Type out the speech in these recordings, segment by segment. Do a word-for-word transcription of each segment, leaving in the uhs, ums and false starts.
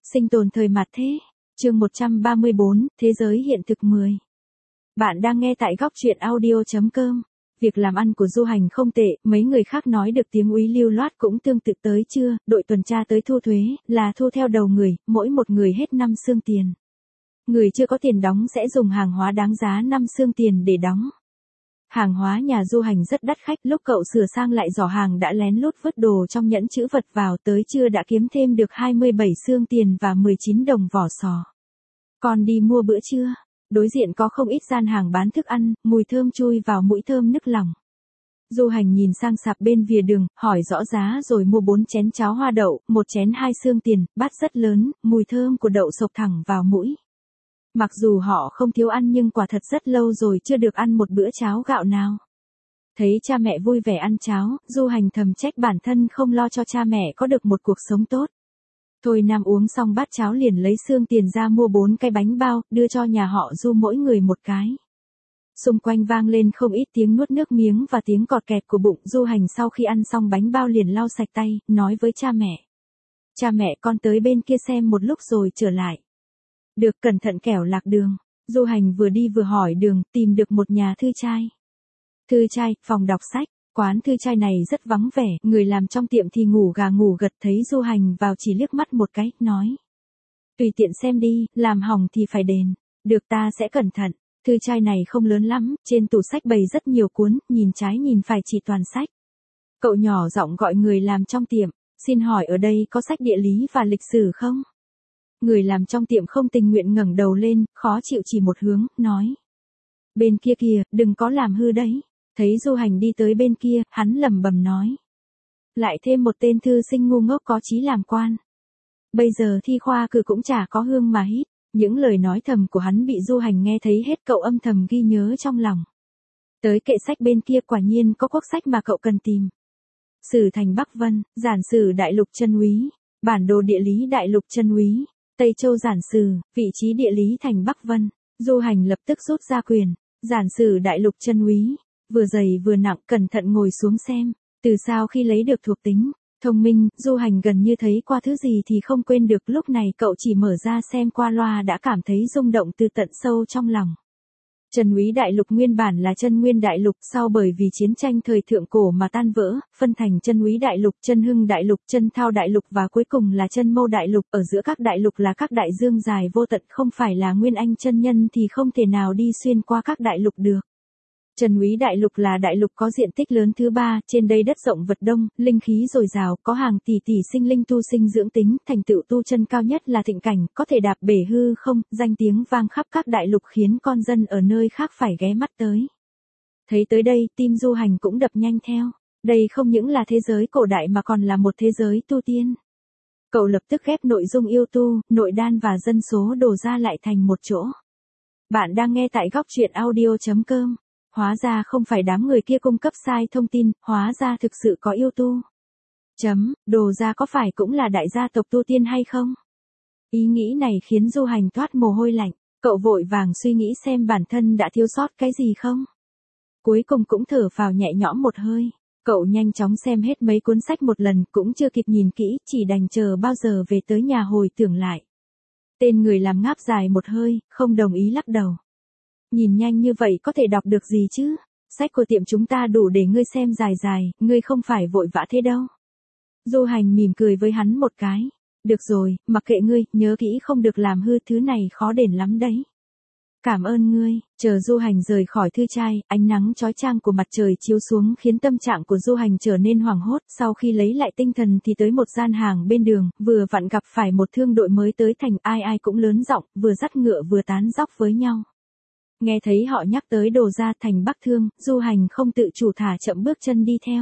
Sinh tồn thời mạt thế. Chương một trăm ba mươi bốn, Thế giới hiện thực mười. Bạn đang nghe tại góc truyện audio chấm com. Việc làm ăn của Du Hành không tệ, mấy người khác nói được tiếng úy lưu loát cũng tương tự tới chưa, đội tuần tra tới thu thuế, là thu theo đầu người, mỗi một người hết năm xương tiền. Người chưa có tiền đóng sẽ dùng hàng hóa đáng giá năm xương tiền để đóng. Hàng hóa nhà Du Hành rất đắt khách, lúc cậu sửa sang lại giỏ hàng đã lén lút vứt đồ trong nhẫn chữ vật vào, tới trưa đã kiếm thêm được hai mươi bảy xương tiền và mười chín đồng vỏ sò. Còn đi mua bữa trưa, đối diện có không ít gian hàng bán thức ăn, mùi thơm chui vào mũi thơm nức lòng. Du Hành nhìn sang sạp bên vỉa đường, hỏi rõ giá rồi mua bốn chén cháo hoa đậu, một chén hai xương tiền, bát rất lớn, mùi thơm của đậu sộc thẳng vào mũi. Mặc dù họ không thiếu ăn nhưng quả thật rất lâu rồi chưa được ăn một bữa cháo gạo nào. Thấy cha mẹ vui vẻ ăn cháo, Du Hành thầm trách bản thân không lo cho cha mẹ có được một cuộc sống tốt. Thôi Nam uống xong bát cháo liền lấy xương tiền ra mua bốn cái bánh bao, đưa cho nhà họ Du mỗi người một cái. Xung quanh vang lên không ít tiếng nuốt nước miếng và tiếng cọt kẹt của bụng. Du Hành sau khi ăn xong bánh bao liền lau sạch tay, nói với cha mẹ. Cha mẹ, con tới bên kia xem một lúc rồi trở lại. Được, cẩn thận kẻo lạc đường. Du Hành vừa đi vừa hỏi đường, tìm được một nhà thư trai. Thư trai, phòng đọc sách. Quán thư trai này rất vắng vẻ, người làm trong tiệm thì ngủ gà ngủ gật, thấy Du Hành vào chỉ liếc mắt một cái, nói. Tùy tiện xem đi, làm hỏng thì phải đền. Được, ta sẽ cẩn thận. Thư trai này không lớn lắm, trên tủ sách bày rất nhiều cuốn, nhìn trái nhìn phải chỉ toàn sách. Cậu nhỏ giọng gọi người làm trong tiệm, xin hỏi ở đây có sách địa lý và lịch sử không? Người làm trong tiệm không tình nguyện ngẩng đầu lên, khó chịu chỉ một hướng, nói. Bên kia kìa, đừng có làm hư đấy. Thấy Du Hành đi tới bên kia, hắn lẩm bẩm nói. Lại thêm một tên thư sinh ngu ngốc có chí làm quan. Bây giờ thi khoa cử cũng chả có hương mà hít. Những lời nói thầm của hắn bị Du Hành nghe thấy hết, cậu âm thầm ghi nhớ trong lòng. Tới kệ sách bên kia quả nhiên có quốc sách mà cậu cần tìm. Sử thành Bắc Vân, giản sử đại lục chân úy, bản đồ địa lý đại lục chân úy, Tây Châu giản sử, vị trí địa lý thành Bắc Vân. Du Hành lập tức rút ra quyền, giản sử đại lục chân úy, vừa dày vừa nặng, cẩn thận ngồi xuống xem. Từ sau khi lấy được thuộc tính thông minh, Du Hành gần như thấy qua thứ gì thì không quên được, lúc này cậu chỉ mở ra xem qua loa đã cảm thấy rung động từ tận sâu trong lòng. Chân úy đại lục nguyên bản là chân nguyên đại lục, sau bởi vì chiến tranh thời thượng cổ mà tan vỡ, phân thành chân úy đại lục, chân hưng đại lục, chân thao đại lục và cuối cùng là chân mâu đại lục. Ở giữa các đại lục là các đại dương dài vô tận, không phải là Nguyên Anh chân nhân thì không thể nào đi xuyên qua các đại lục được. Chân úy đại lục là đại lục có diện tích lớn thứ ba, trên đây đất rộng vật đông, linh khí dồi dào, có hàng tỷ tỷ sinh linh tu sinh dưỡng tính, thành tựu tu chân cao nhất là thịnh cảnh, có thể đạp bể hư không, danh tiếng vang khắp các đại lục khiến con dân ở nơi khác phải ghé mắt tới. Thấy tới đây, tim Du Hành cũng đập nhanh theo. Đây không những là thế giới cổ đại mà còn là một thế giới tu tiên. Cậu lập tức ghép nội dung yêu tu, nội đan và dân số đổ ra lại thành một chỗ. Bạn đang nghe tại góc truyện audio chấm com. Hóa ra không phải đám người kia cung cấp sai thông tin, hóa ra thực sự có yêu tu. Chấm, đồ ra có phải cũng là đại gia tộc tu tiên hay không? Ý nghĩ này khiến Du Hành toát mồ hôi lạnh, cậu vội vàng suy nghĩ xem bản thân đã thiếu sót cái gì không. Cuối cùng cũng thở phào nhẹ nhõm một hơi, cậu nhanh chóng xem hết mấy cuốn sách một lần, cũng chưa kịp nhìn kỹ, chỉ đành chờ bao giờ về tới nhà hồi tưởng lại. Tên người làm ngáp dài một hơi, không đồng ý lắc đầu. Nhìn nhanh như vậy có thể đọc được gì chứ? Sách của tiệm chúng ta đủ để ngươi xem dài dài, ngươi không phải vội vã thế đâu. Du Hành mỉm cười với hắn một cái. Được rồi, mặc kệ ngươi, nhớ kỹ không được làm hư, thứ này khó đền lắm đấy. Cảm ơn ngươi. Chờ Du Hành rời khỏi thư trai, ánh nắng chói chang của mặt trời chiếu xuống khiến tâm trạng của Du Hành trở nên hoảng hốt. Sau khi lấy lại tinh thần thì tới một gian hàng bên đường, vừa vặn gặp phải một thương đội mới tới thành, ai ai cũng lớn giọng, vừa dắt ngựa vừa tán dóc với nhau. Nghe thấy họ nhắc tới đồ ra thành Bắc Thương, Du Hành không tự chủ thả chậm bước chân đi theo.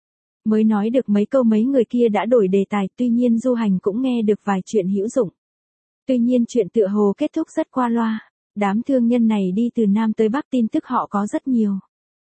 Mới nói được mấy câu mấy người kia đã đổi đề tài, tuy nhiên Du Hành cũng nghe được vài chuyện hữu dụng. Tuy nhiên chuyện tựa hồ kết thúc rất qua loa. Đám thương nhân này đi từ Nam tới Bắc, tin tức họ có rất nhiều.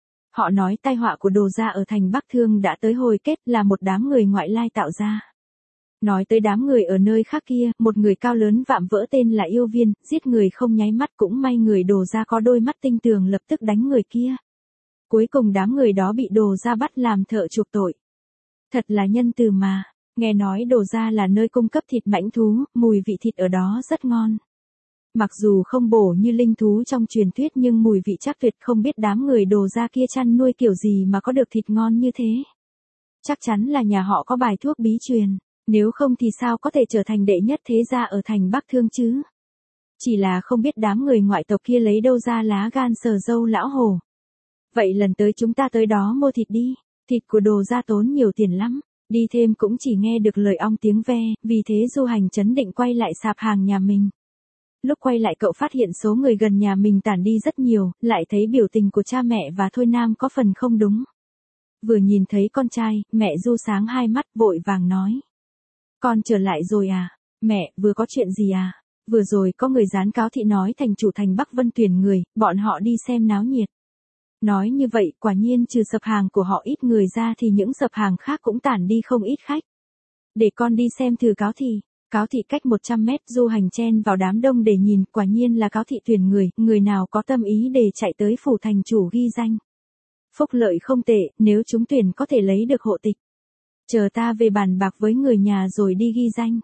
Họ nói tai họa của đồ ra ở thành Bắc Thương đã tới hồi kết, là một đám người ngoại lai tạo ra. Nói tới đám người ở nơi khác kia, một người cao lớn vạm vỡ tên là Yêu Viên, giết người không nháy mắt, cũng may người đồ ra có đôi mắt tinh tường lập tức đánh người kia. Cuối cùng đám người đó bị đồ ra bắt làm thợ chuộc tội. Thật là nhân từ mà. Nghe nói Đồ Gia là nơi cung cấp thịt mãnh thú, mùi vị thịt ở đó rất ngon. Mặc dù không bổ như linh thú trong truyền thuyết nhưng mùi vị chắc tuyệt, không biết đám người Đồ Gia kia chăn nuôi kiểu gì mà có được thịt ngon như thế. Chắc chắn là nhà họ có bài thuốc bí truyền, nếu không thì sao có thể trở thành đệ nhất thế gia ở thành Bắc Thương chứ. Chỉ là không biết đám người ngoại tộc kia lấy đâu ra lá gan sờ dâu lão hổ. Vậy lần tới chúng ta tới đó mua thịt đi, thịt của Đồ Gia tốn nhiều tiền lắm. Đi thêm cũng chỉ nghe được lời ong tiếng ve, vì thế Du Hành chấn định quay lại sạp hàng nhà mình. Lúc quay lại cậu phát hiện số người gần nhà mình tản đi rất nhiều, lại thấy biểu tình của cha mẹ và Thôi Nam có phần không đúng. Vừa nhìn thấy con trai, mẹ Du sáng hai mắt vội vàng nói. Con trở lại rồi à? Mẹ, vừa có chuyện gì à? Vừa rồi có người dán cáo thị nói thành chủ thành Bắc Vân tuyển người, bọn họ đi xem náo nhiệt. Nói như vậy, quả nhiên trừ sập hàng của họ ít người ra thì những sập hàng khác cũng tản đi không ít khách. Để con đi xem thử cáo thị. Cáo thị cách một trăm mét, Du Hành chen vào đám đông để nhìn, quả nhiên là cáo thị tuyển người, người nào có tâm ý để chạy tới phủ thành chủ ghi danh. Phúc lợi không tệ, nếu chúng tuyển có thể lấy được hộ tịch. Chờ ta về bàn bạc với người nhà rồi đi ghi danh.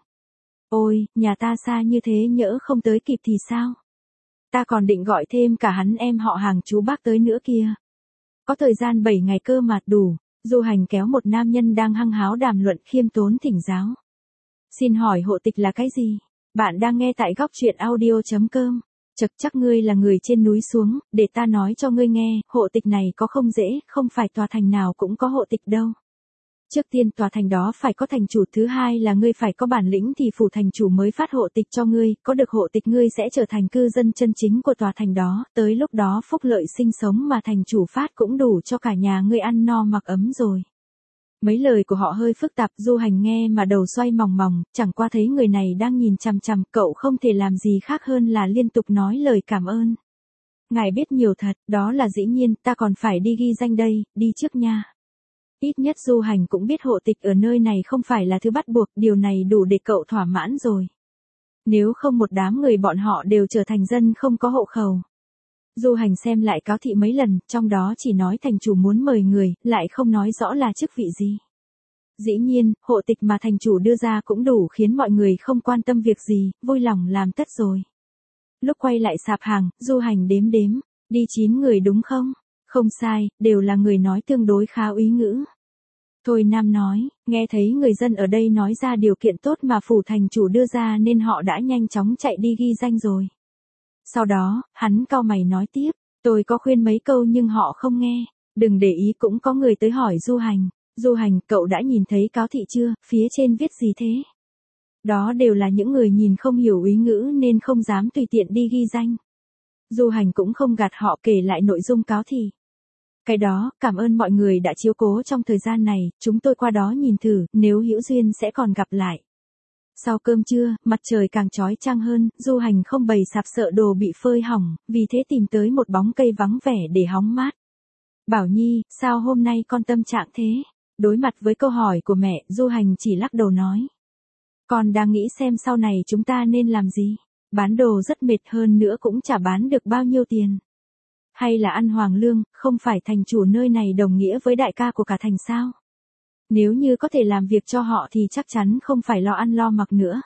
Ôi, nhà ta xa như thế nhỡ không tới kịp thì sao? Ta còn định gọi thêm cả hắn em họ hàng chú bác tới nữa kia. Có thời gian bảy ngày cơ mà đủ. Du Hành kéo một nam nhân đang hăng háo đàm luận khiêm tốn thỉnh giáo. Xin hỏi hộ tịch là cái gì? Bạn đang nghe tại góc truyện audio chấm com. Chật chắc ngươi là người trên núi xuống, để ta nói cho ngươi nghe, hộ tịch này có không dễ, không phải tòa thành nào cũng có hộ tịch đâu. Trước tiên tòa thành đó phải có thành chủ, thứ hai là ngươi phải có bản lĩnh thì phủ thành chủ mới phát hộ tịch cho ngươi, có được hộ tịch ngươi sẽ trở thành cư dân chân chính của tòa thành đó, tới lúc đó phúc lợi sinh sống mà thành chủ phát cũng đủ cho cả nhà ngươi ăn no mặc ấm rồi. Mấy lời của họ hơi phức tạp, Du Hành nghe mà đầu xoay mòng mòng, chẳng qua thấy người này đang nhìn chằm chằm, cậu không thể làm gì khác hơn là liên tục nói lời cảm ơn. Ngài biết nhiều thật, đó là dĩ nhiên, ta còn phải đi ghi danh đây, đi trước nha. Ít nhất Du Hành cũng biết hộ tịch ở nơi này không phải là thứ bắt buộc, điều này đủ để cậu thỏa mãn rồi. Nếu không một đám người bọn họ đều trở thành dân không có hộ khẩu. Du Hành xem lại cáo thị mấy lần, trong đó chỉ nói thành chủ muốn mời người, lại không nói rõ là chức vị gì. Dĩ nhiên, hộ tịch mà thành chủ đưa ra cũng đủ khiến mọi người không quan tâm việc gì, vui lòng làm tất rồi. Lúc quay lại sạp hàng, Du Hành đếm đếm, đi chín người đúng không? Không sai, đều là người nói tương đối khá úy ngữ. Thôi Nam nói, nghe thấy người dân ở đây nói ra điều kiện tốt mà phủ thành chủ đưa ra nên họ đã nhanh chóng chạy đi ghi danh rồi. Sau đó, hắn cau mày nói tiếp, tôi có khuyên mấy câu nhưng họ không nghe, đừng để ý. Cũng có người tới hỏi Du Hành, Du Hành, cậu đã nhìn thấy cáo thị chưa, phía trên viết gì thế? Đó đều là những người nhìn không hiểu úy ngữ nên không dám tùy tiện đi ghi danh. Du Hành cũng không gạt họ kể lại nội dung cáo thị. Cái đó, cảm ơn mọi người đã chiếu cố trong thời gian này, chúng tôi qua đó nhìn thử, nếu hữu duyên sẽ còn gặp lại. Sau cơm trưa, mặt trời càng chói chang hơn, Du Hành không bày sạp sợ đồ bị phơi hỏng, vì thế tìm tới một bóng cây vắng vẻ để hóng mát. Bảo Nhi, sao hôm nay con tâm trạng thế? Đối mặt với câu hỏi của mẹ, Du Hành chỉ lắc đầu nói. Con đang nghĩ xem sau này chúng ta nên làm gì? Bán đồ rất mệt, hơn nữa cũng chả bán được bao nhiêu tiền. Hay là ăn hoàng lương, không phải thành chủ nơi này đồng nghĩa với đại ca của cả thành sao? Nếu như có thể làm việc cho họ thì chắc chắn không phải lo ăn lo mặc nữa.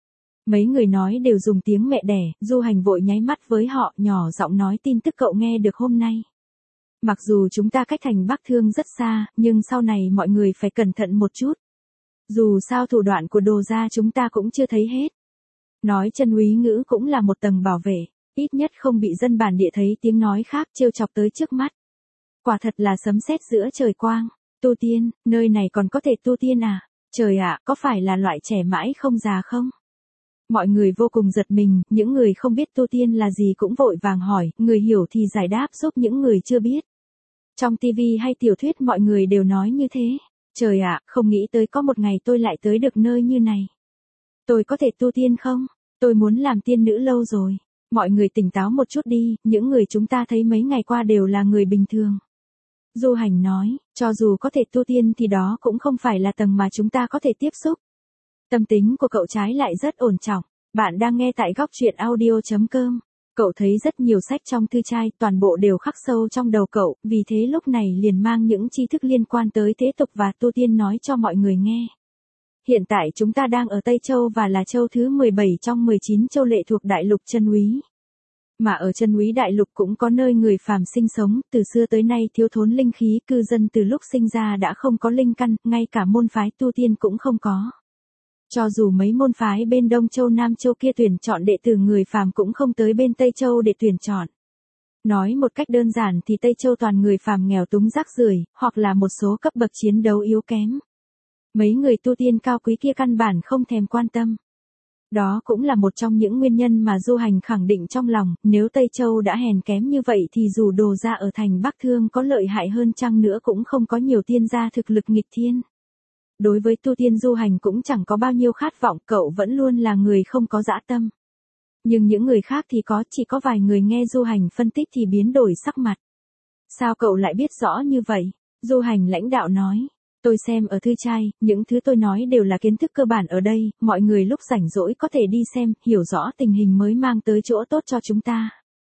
Mấy người nói đều dùng tiếng mẹ đẻ, Du Hành vội nháy mắt với họ, nhỏ giọng nói tin tức cậu nghe được hôm nay. Mặc dù chúng ta cách thành Bắc Thương rất xa, nhưng sau này mọi người phải cẩn thận một chút. Dù sao thủ đoạn của Đồ gia chúng ta cũng chưa thấy hết. Nói chân úy ngữ cũng là một tầng bảo vệ, ít nhất không bị dân bản địa thấy tiếng nói khác trêu chọc tới trước mắt. Quả thật là sấm sét giữa trời quang. Tu tiên, nơi này còn có thể tu tiên à? Trời ạ, có phải là loại trẻ mãi không già không? Mọi người vô cùng giật mình, những người không biết tu tiên là gì cũng vội vàng hỏi, người hiểu thì giải đáp giúp những người chưa biết. Trong tivi hay tiểu thuyết mọi người đều nói như thế. Trời ạ, không nghĩ tới có một ngày tôi lại tới được nơi như này. Tôi có thể tu tiên không? Tôi muốn làm tiên nữ lâu rồi. Mọi người tỉnh táo một chút đi, những người chúng ta thấy mấy ngày qua đều là người bình thường. Du Hành nói, cho dù có thể tu tiên thì đó cũng không phải là tầng mà chúng ta có thể tiếp xúc. Tâm tính của cậu trái lại rất ổn trọng. Bạn đang nghe tại góc truyện audio chấm com. Cậu thấy rất nhiều sách trong thư trai, toàn bộ đều khắc sâu trong đầu cậu, vì thế lúc này liền mang những tri thức liên quan tới thế tục và tu tiên nói cho mọi người nghe. Hiện tại chúng ta đang ở Tây Châu và là châu thứ mười bảy trong mười chín châu lệ thuộc đại lục Chân Úy. Mà ở Chân Úy đại lục cũng có nơi người phàm sinh sống, từ xưa tới nay thiếu thốn linh khí, cư dân từ lúc sinh ra đã không có linh căn, ngay cả môn phái tu tiên cũng không có. Cho dù mấy môn phái bên Đông Châu Nam Châu kia tuyển chọn đệ tử người phàm cũng không tới bên Tây Châu để tuyển chọn. Nói một cách đơn giản thì Tây Châu toàn người phàm nghèo túng rác rưởi, hoặc là một số cấp bậc chiến đấu yếu kém. Mấy người tu tiên cao quý kia căn bản không thèm quan tâm. Đó cũng là một trong những nguyên nhân mà Du Hành khẳng định trong lòng, nếu Tây Châu đã hèn kém như vậy thì dù đồ ra ở thành Bắc Thương có lợi hại hơn chăng nữa cũng không có nhiều tiên gia thực lực nghịch thiên. Đối với tu tiên Du Hành cũng chẳng có bao nhiêu khát vọng, cậu vẫn luôn là người không có dã tâm. Nhưng những người khác thì có, chỉ có vài người nghe Du Hành phân tích thì biến đổi sắc mặt. Sao cậu lại biết rõ như vậy? Du Hành lãnh đạo nói. Tôi xem ở thư trai, những thứ tôi nói đều là kiến thức cơ bản ở đây, mọi người lúc rảnh rỗi có thể đi xem, hiểu rõ tình hình mới mang tới chỗ tốt cho chúng ta.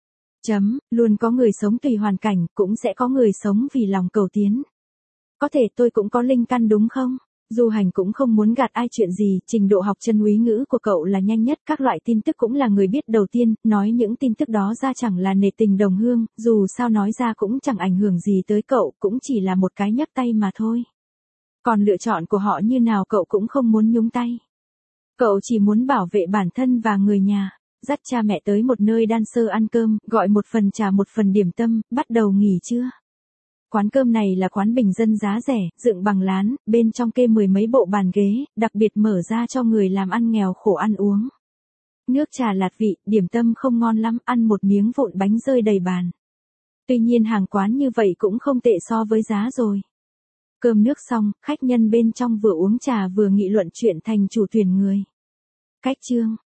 Chấm, luôn có người sống tùy hoàn cảnh, cũng sẽ có người sống vì lòng cầu tiến. Có thể tôi cũng có linh căn đúng không? Du Hành cũng không muốn gạt ai chuyện gì, trình độ học Chân Úy ngữ của cậu là nhanh nhất, các loại tin tức cũng là người biết đầu tiên, nói những tin tức đó ra chẳng là nể tình đồng hương, dù sao nói ra cũng chẳng ảnh hưởng gì tới cậu, cũng chỉ là một cái nhấc tay mà thôi. Còn lựa chọn của họ như nào cậu cũng không muốn nhúng tay. Cậu chỉ muốn bảo vệ bản thân và người nhà, dắt cha mẹ tới một nơi đan sơ ăn cơm, gọi một phần trà một phần điểm tâm, bắt đầu nghỉ trưa. Quán cơm này là quán bình dân giá rẻ, dựng bằng lán, bên trong kê mười mấy bộ bàn ghế, đặc biệt mở ra cho người làm ăn nghèo khổ ăn uống. Nước trà lạt vị, điểm tâm không ngon lắm, ăn một miếng vụn bánh rơi đầy bàn. Tuy nhiên hàng quán như vậy cũng không tệ so với giá rồi. Cơm nước xong, khách nhân bên trong vừa uống trà vừa nghị luận chuyện thành chủ tuyển người. Cách chương,